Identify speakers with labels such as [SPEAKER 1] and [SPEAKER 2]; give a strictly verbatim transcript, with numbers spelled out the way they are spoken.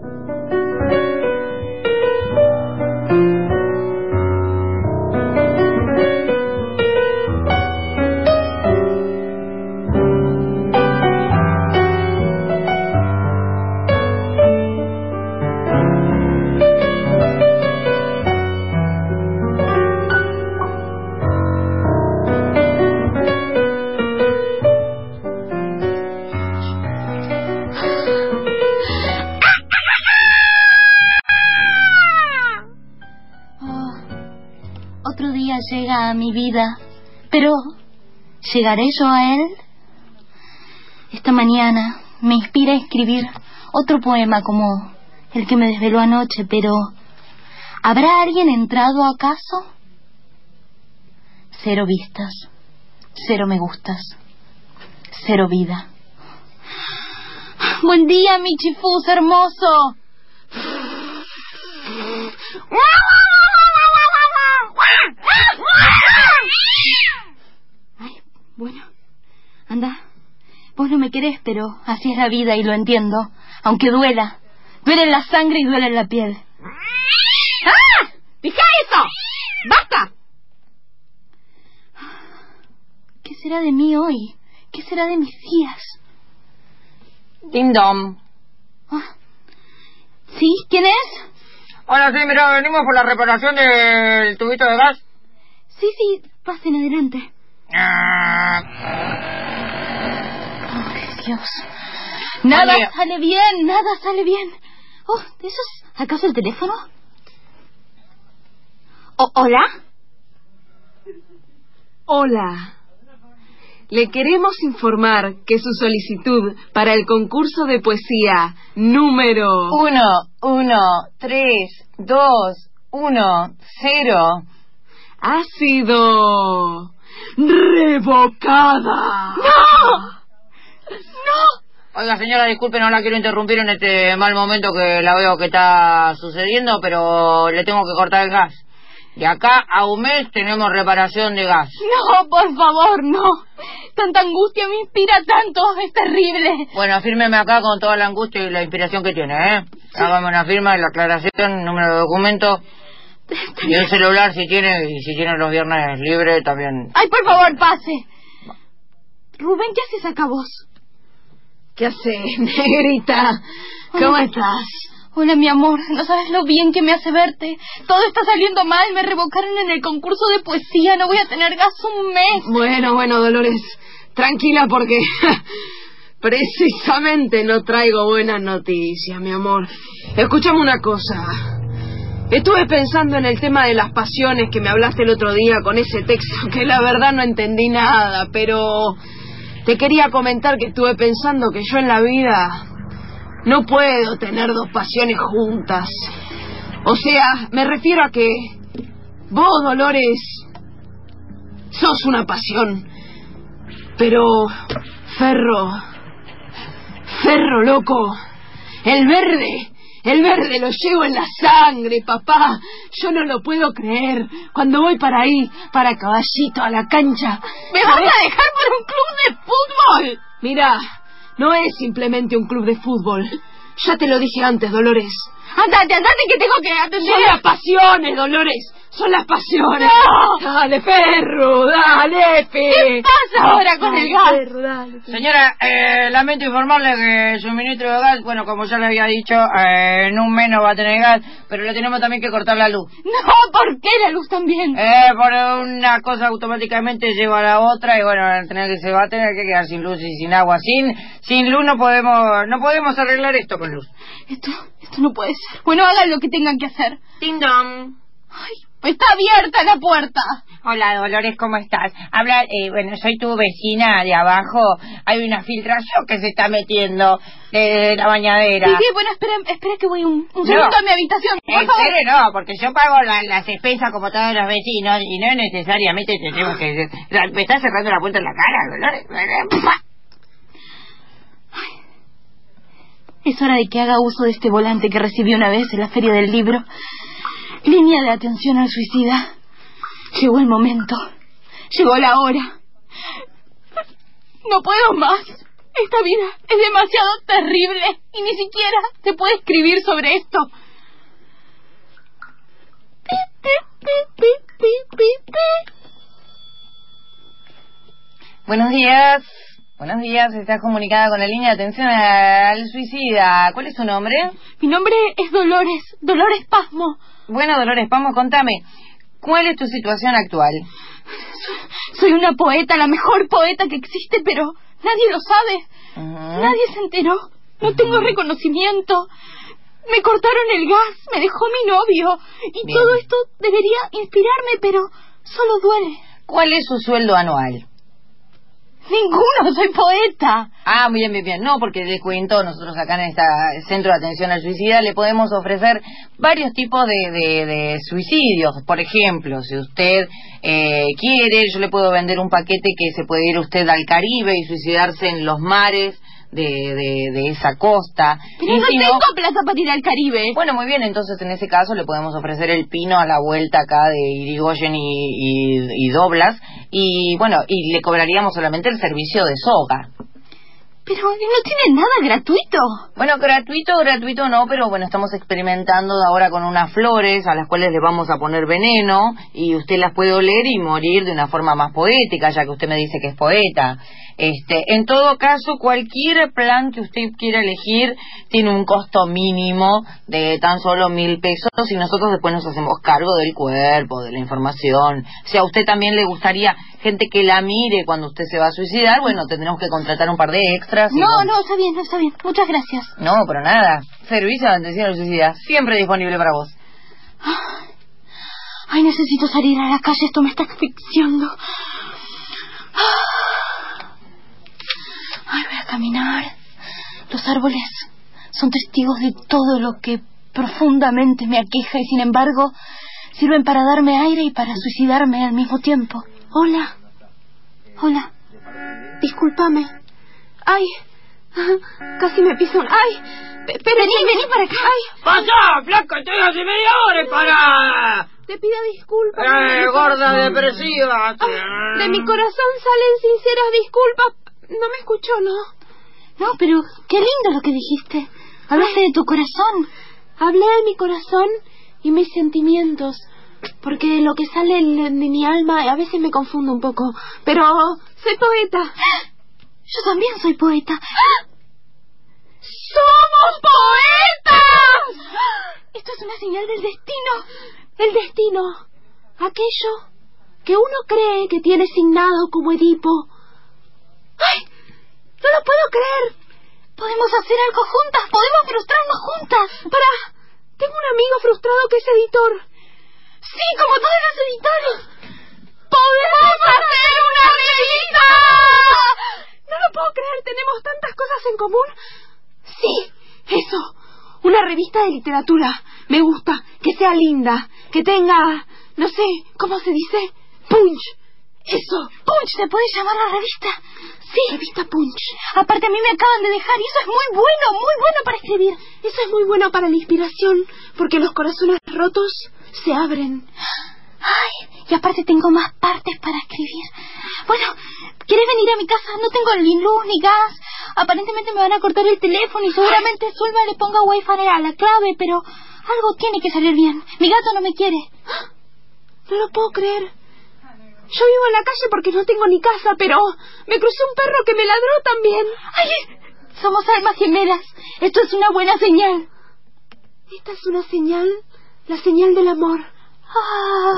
[SPEAKER 1] Otro día llega a mi vida, pero ¿llegaré yo a él? Esta mañana me inspira a escribir otro poema como el que me desveló anoche, pero ¿habrá alguien entrado acaso? Cero vistas, cero me gustas, cero vida. Buen día, mi chifus hermoso. Ay, bueno, anda. Vos no me querés, pero así es la vida y lo entiendo. Aunque duela. Duele en la sangre y duele en la piel.
[SPEAKER 2] ¡Ah! ¡Deja eso! ¡Basta!
[SPEAKER 1] ¿Qué será de mí hoy? ¿Qué será de mis días?
[SPEAKER 3] Ding dong.
[SPEAKER 1] Ah, ¿sí? ¿Quién es?
[SPEAKER 3] Hola, sí, mira, venimos por la reparación del tubito de gas.
[SPEAKER 1] Sí, sí, pasen adelante.
[SPEAKER 3] Ah.
[SPEAKER 1] Ay, Dios. Nada
[SPEAKER 3] Oye.
[SPEAKER 1] sale bien, nada sale bien. Oh, ¿eso es acaso el teléfono? O- ¿Hola?
[SPEAKER 2] Hola. Le queremos informar que su solicitud para el concurso de poesía número...
[SPEAKER 3] Uno, uno, tres, dos, uno, cero.
[SPEAKER 2] ha sido... revocada.
[SPEAKER 1] ¡No! ¡No!
[SPEAKER 3] Oiga, señora, disculpe, no la quiero interrumpir en este mal momento que la veo que está sucediendo, pero le tengo que cortar el gas. De acá a un mes tenemos reparación de gas.
[SPEAKER 1] No, por favor, no. Tanta angustia me inspira tanto, es terrible.
[SPEAKER 3] Bueno, fírmeme acá con toda la angustia y la inspiración que tiene, ¿eh? Sí. Hágame una firma, la aclaración, número de documento. Y el celular si tiene, y si tiene los viernes libres también.
[SPEAKER 1] Ay, por favor, pase. Rubén, ¿qué haces acá vos?
[SPEAKER 2] ¿Qué haces, negrita? ¿Cómo
[SPEAKER 1] Hola.
[SPEAKER 2] estás?
[SPEAKER 1] Hola, mi amor, no sabes lo bien que me hace verte. Todo está saliendo mal, me revocaron en el concurso de poesía, no voy a tener gas un mes.
[SPEAKER 2] Bueno, bueno, Dolores, tranquila porque precisamente no traigo buenas noticias, mi amor. Escúchame una cosa. Estuve pensando en el tema de las pasiones que me hablaste el otro día con ese texto que la verdad no entendí nada, pero te quería comentar que estuve pensando que yo en la vida no puedo tener dos pasiones juntas. O sea, me refiero a que vos, Dolores, sos una pasión, pero Ferro, Ferro, loco, el verde, el verde lo llevo en la sangre, papá. Yo no lo puedo creer. Cuando voy para ahí, para Caballito, a la cancha,
[SPEAKER 1] ¿Me vas a dejar por un club de fútbol?
[SPEAKER 2] Mira, no es simplemente un club de fútbol. Ya te lo dije antes, Dolores.
[SPEAKER 1] Andate, andate que tengo que atender.
[SPEAKER 2] Son las pasiones, Dolores. Son las pasiones.
[SPEAKER 1] ¡No!
[SPEAKER 2] Dale, Ferro, dale, Fe.
[SPEAKER 1] ¿Qué pasa ahora con el gas?
[SPEAKER 2] Ferro, dale, Fe.
[SPEAKER 3] Señora, eh, lamento informarle que el suministro de gas, bueno, como ya le había dicho, eh, en un mes no va a tener gas, pero le tenemos también que cortar la luz.
[SPEAKER 1] No, ¿por qué la luz también?
[SPEAKER 3] Eh, por una cosa automáticamente lleva a la otra y bueno, al tener que se va a tener que quedar sin luz y sin agua. Sin sin luz no podemos no podemos arreglar esto con luz.
[SPEAKER 1] Esto, esto no puede ser. Bueno, hagan lo que tengan que hacer.
[SPEAKER 3] Ding dong.
[SPEAKER 1] Ay, está abierta la puerta.
[SPEAKER 3] Hola, Dolores, ¿cómo estás? Habla, eh, bueno, soy tu vecina de abajo. Hay una filtración que se está metiendo de la bañadera.
[SPEAKER 1] Sí, sí, bueno, espera, espera que voy un, un
[SPEAKER 3] No.
[SPEAKER 1] segundo a mi habitación. Por
[SPEAKER 3] En
[SPEAKER 1] favor.
[SPEAKER 3] serio, no, porque yo pago la- las expensas como todos los vecinos y no necesariamente tenemos que... ¿Me estás cerrando la puerta en la cara, Dolores?
[SPEAKER 1] Es hora de que haga uso de este volante que recibí una vez en la feria del libro. Línea de atención al suicida. Llegó el momento. Llegó la hora. No puedo más. Esta vida es demasiado terrible y ni siquiera se puede escribir sobre esto.
[SPEAKER 3] Buenos días. Buenos días, estás comunicada con la línea de atención al suicida. ¿Cuál es tu nombre?
[SPEAKER 1] Mi nombre es Dolores, Dolores Pasmo.
[SPEAKER 3] Bueno, Dolores Pasmo, contame, ¿cuál es tu situación actual?
[SPEAKER 1] Soy una poeta, la mejor poeta que existe, pero nadie lo sabe. Uh-huh. Nadie se enteró. No uh-huh. tengo reconocimiento. Me cortaron el gas, me dejó mi novio. Y Bien. todo esto debería inspirarme, pero solo duele.
[SPEAKER 3] ¿Cuál es su sueldo anual?
[SPEAKER 1] Ninguno, soy poeta.
[SPEAKER 3] Ah, muy bien, bien, bien. No, porque les cuento, nosotros acá en este centro de atención al suicida le podemos ofrecer varios tipos de, de, de suicidios. Por ejemplo, si usted eh, quiere, yo le puedo vender un paquete que se puede ir usted al Caribe y suicidarse en los mares de, de, de esa costa.
[SPEAKER 1] Pero
[SPEAKER 3] y
[SPEAKER 1] no
[SPEAKER 3] si
[SPEAKER 1] tengo
[SPEAKER 3] no,
[SPEAKER 1] plata para ir al Caribe.
[SPEAKER 3] Bueno, muy bien, entonces en ese caso le podemos ofrecer el pino a la vuelta acá de Irigoyen y, y, y Doblas. Y bueno, y le cobraríamos solamente el servicio de soga.
[SPEAKER 1] Pero no tiene nada gratuito.
[SPEAKER 3] Bueno, gratuito, gratuito no, pero bueno, estamos experimentando ahora con unas flores a las cuales le vamos a poner veneno y usted las puede oler y morir de una forma más poética, ya que usted me dice que es poeta. Este, en todo caso, cualquier plan que usted quiera elegir tiene un costo mínimo de tan solo mil pesos y nosotros después nos hacemos cargo del cuerpo, de la información. Si a usted también le gustaría gente que la mire cuando usted se va a suicidar, bueno, tendremos que contratar un par de extras.
[SPEAKER 1] No,
[SPEAKER 3] bueno.
[SPEAKER 1] no, está bien, no está bien. Muchas gracias.
[SPEAKER 3] No, pero nada. Servicio de atención al suicida, siempre disponible para vos.
[SPEAKER 1] Ay, necesito salir a la calle, esto me está asfixiando. Ay, voy a caminar. Los árboles son testigos de todo lo que profundamente me aqueja y sin embargo sirven para darme aire y para suicidarme al mismo tiempo. Hola. Hola. Discúlpame. Ay, casi me piso un... ¡Ay! Pero vení, vení para acá. ¡Ay!
[SPEAKER 3] ¡Pasa, flaca! ¡Estoy hace media hora para...
[SPEAKER 1] Te pido disculpas.
[SPEAKER 3] ¡Eh, gorda depresiva!
[SPEAKER 1] Oh, de mi corazón salen sinceras disculpas. No me escuchó, ¿no? No, pero qué lindo lo que dijiste. Hablaste de tu corazón. Hablé de mi corazón y mis sentimientos. Porque lo que sale de mi alma a veces me confunde un poco. Pero soy poeta. Yo también soy poeta. ¡Somos poetas! Esto es una señal del destino. El destino. Aquello que uno cree que tiene asignado como Edipo. ¡Ay! ¡No lo puedo creer! Podemos hacer algo juntas. Podemos frustrarnos juntas. Para. Tengo un amigo frustrado que es editor. Sí, como todos los editores. ¡Podemos hacer una revista! No lo puedo creer. Tenemos tantas cosas en común. Sí, eso. Una revista de literatura. Me gusta. Que sea linda. Que tenga... No sé, ¿cómo se dice? Punch. Eso. Punch, ¿se puede llamar la revista? Sí. Revista Punch. Aparte a mí me acaban de dejar y eso es muy bueno, muy bueno para escribir. Eso es muy bueno para la inspiración, porque los corazones rotos se abren. Ay, y aparte tengo más partes para escribir. Bueno, ¿quieres venir a mi casa? No tengo ni luz ni gas. Aparentemente me van a cortar el teléfono y seguramente Zulma le ponga wifi a la clave, pero algo tiene que salir bien. Mi gato no me quiere. No lo puedo creer. Yo vivo en la calle porque no tengo ni casa, pero me cruzó un perro que me ladró también. ¡Ay! Somos almas gemelas. Esto es una buena señal. Esta es una señal, la señal del amor.